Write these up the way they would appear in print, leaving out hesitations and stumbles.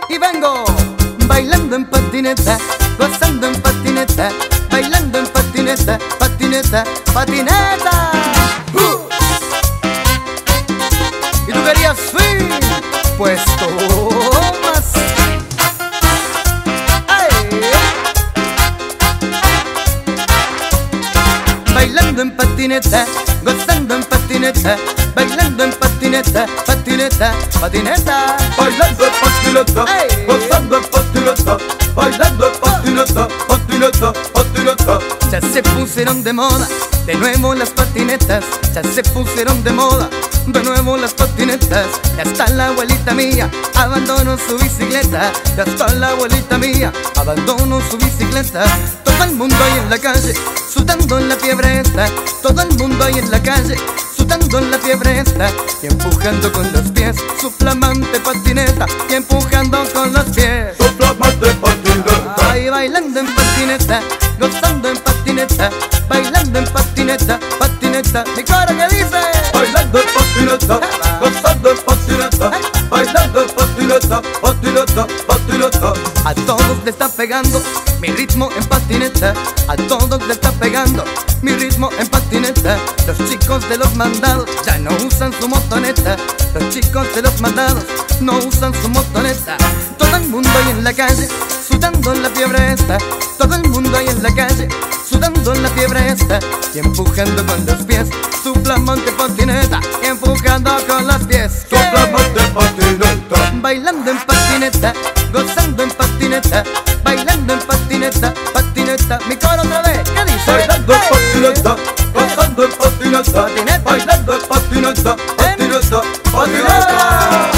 Y vengo bailando en patineta, gozando en patineta, bailando en patineta, patineta, patineta. ¿Y tú querías swing? Pues tomas. ¡Ay! Bailando en patineta, gozando en patineta, bailando en patineta, patineta, patineta. Bailando en patineta, gozando en patineta, bailando en patineta, patineta, patineta. Ya se pusieron de moda, de nuevo las patinetas. Ya se pusieron de moda, de nuevo las patinetas. Ya está la abuelita mía, abandonó su bicicleta. Ya está la abuelita mía, abandonó su bicicleta. Todo el mundo ahí en la calle, sudando en la fiebre esta. Todo el mundo ahí en la calle, sudando en la fiebre esta. Y empujando con los pies su flamante patineta. Y empujando con los pies Su flamante patineta. ay, bailando en patineta, gozando en patineta, bailando en patineta, patineta. Mi coro que dice: Bailando en patineta, gozando en patineta, bailando en patineta, patineta, patineta. a todos le está pegando mi ritmo en patineta. A todos le está pegando mi ritmo en patineta. Los chicos de los mandados ya no usan su motoneta. Los chicos de los mandados no usan su motoneta. Todo el mundo ahí en la calle, sudando en la fiebre esta. Todo el mundo ahí en la calle, sudando en la fiebre esta. Y empujando con los pies su flamante patineta. Y empujando con los pies Su flamante patineta. bailando en patineta, gozando en patineta, bailando en patineta, patineta. Mi coro otra vez, ¿qué dice? Bailando en patineta, gozando en patineta, bailando en patineta, patineta, patineta.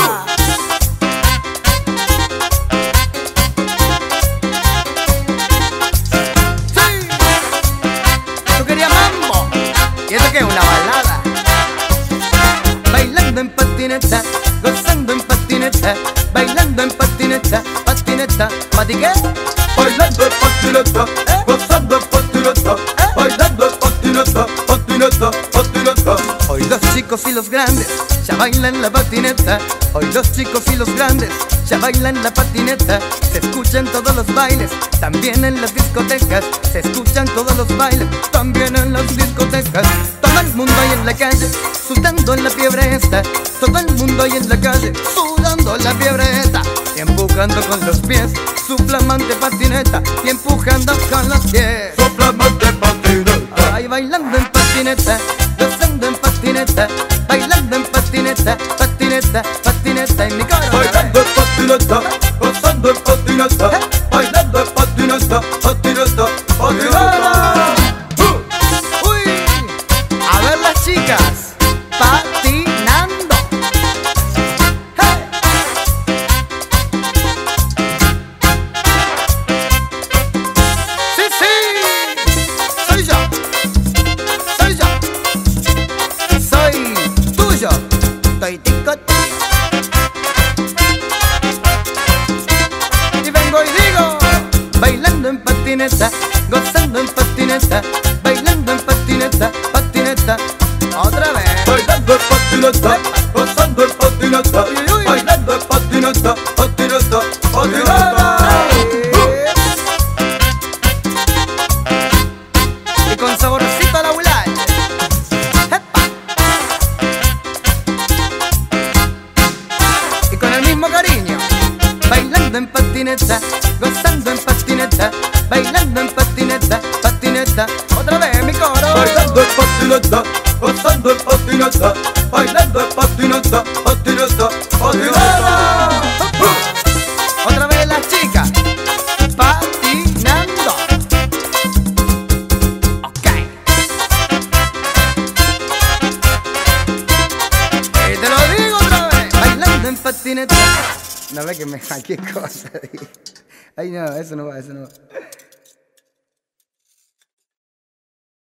Sí. Tú querías mambo y esto que es una balada. Bailando en patineta, gozando en patineta, bailando en patineta, patineta, ¿patiqué? Bailando en patineta, gozando en patineta, bailando en patineta, patineta, patineta. Hoy los chicos y los grandes ya bailan la patineta. Hoy los chicos y los grandes ya bailan la patineta. Se escuchan todos los bailes, también en las discotecas. Se escuchan todos los bailes, también en las discotecas. Todo el mundo ahí en la calle, sudando en la fiebre esta. Todo el mundo ahí en la calle, sudando en la fiebre esta. Y empujando con los pies su flamante patineta. Y empujando con los pies Su flamante patineta. ay, bailando en patineta, gozando en patineta, bailando en patineta, patineta, patineta. Y mi coro Bailando en patineta, gozando en patineta, bailando en patineta, patineta, patineta. uy, a ver las chicas patinando. Hey. Sí, sí, soy yo, soy yo, soy tuyo, estoy ticote. Y vengo y digo, bailando en patineta, gozando en patineta, bailando en patineta, patineta. Otra vez. Bailando en patineta, gozando en patineta, bailando en patineta, patineta, patineta. Y con saborcito a la abuela. Y con el mismo cariño, bailando en patineta, gozando en patineta, bailando en patineta, patineta. Otra vez mi coro. Bailando en patineta, gozando en patineta, bailando en patineta, patineta, patineta. Otra vez las chicas patinando. Ok. Y te lo digo otra vez, bailando en patineta. No ve que me saqué cosas. Ay no, eso no va, eso no va.